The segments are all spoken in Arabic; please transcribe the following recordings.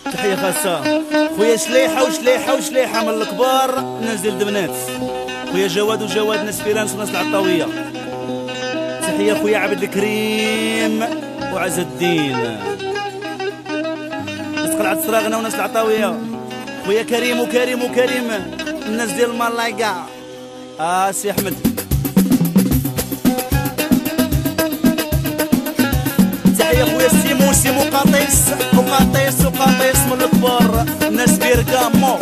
تحية خاصة خويا شليحة وشليحة وشليحة من الكبار الناس ديال دبنات، خويا جواد وجواد ناس فيرانس وناس العطاوية. تحية خويا عبد الكريم وعز الدين ناس قلعة الصراغنة وناس العطاوية. خويا كريم وكريم وكريم الناس ديال المالايكا. سي احمد. تحية خويا سيمو سيمو قطيس وقطيس وقطيس من الكبار الناس بيركامو.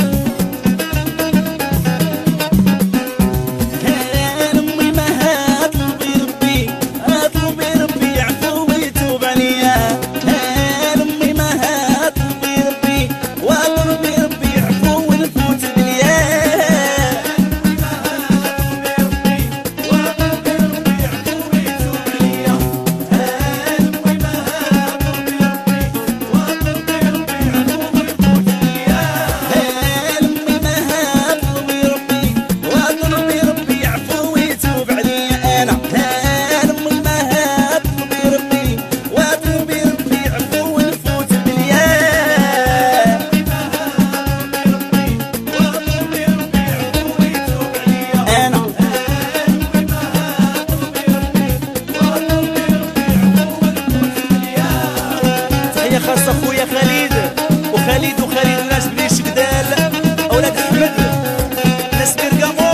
خاصة خويا خالد وخالد وخالد الناس بليش بدال أولاد أحمد ناس بيرقامو.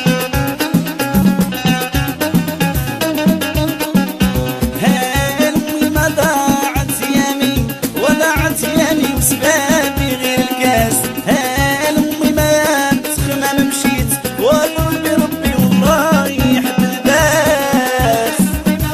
هالمي ما ضاعت يامي وضاعت يامي وسبابي غير الكاس. هالمي ما تخمم مشيت وربي ربي والله يحب الباس.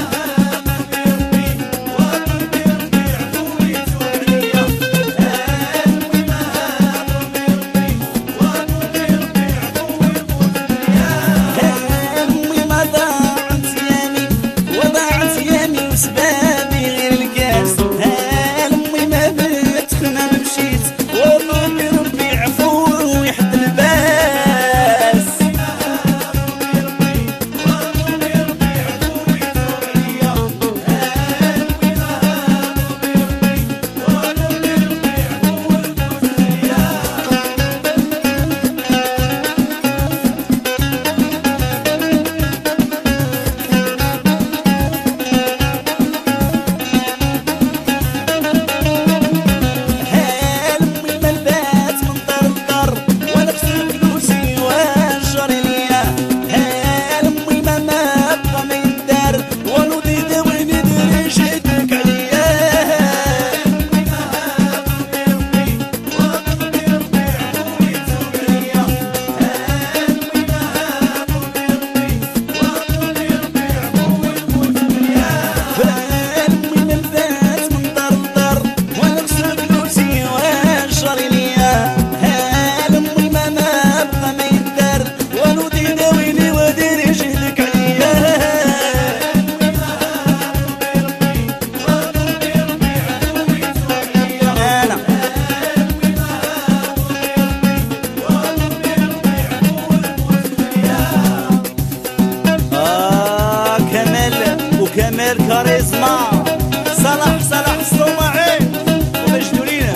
كمال كاريزما صلاح الصومعي ومجنونين.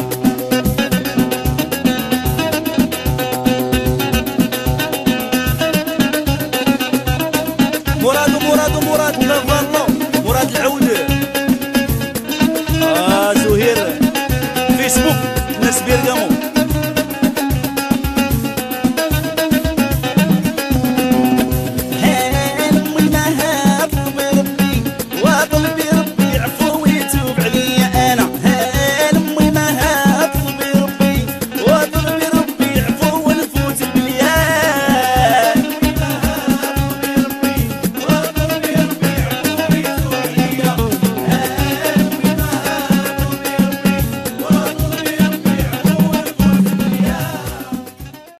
مراد كافالو مراد العودة. زهير فيسبوك ناس بيرقامو.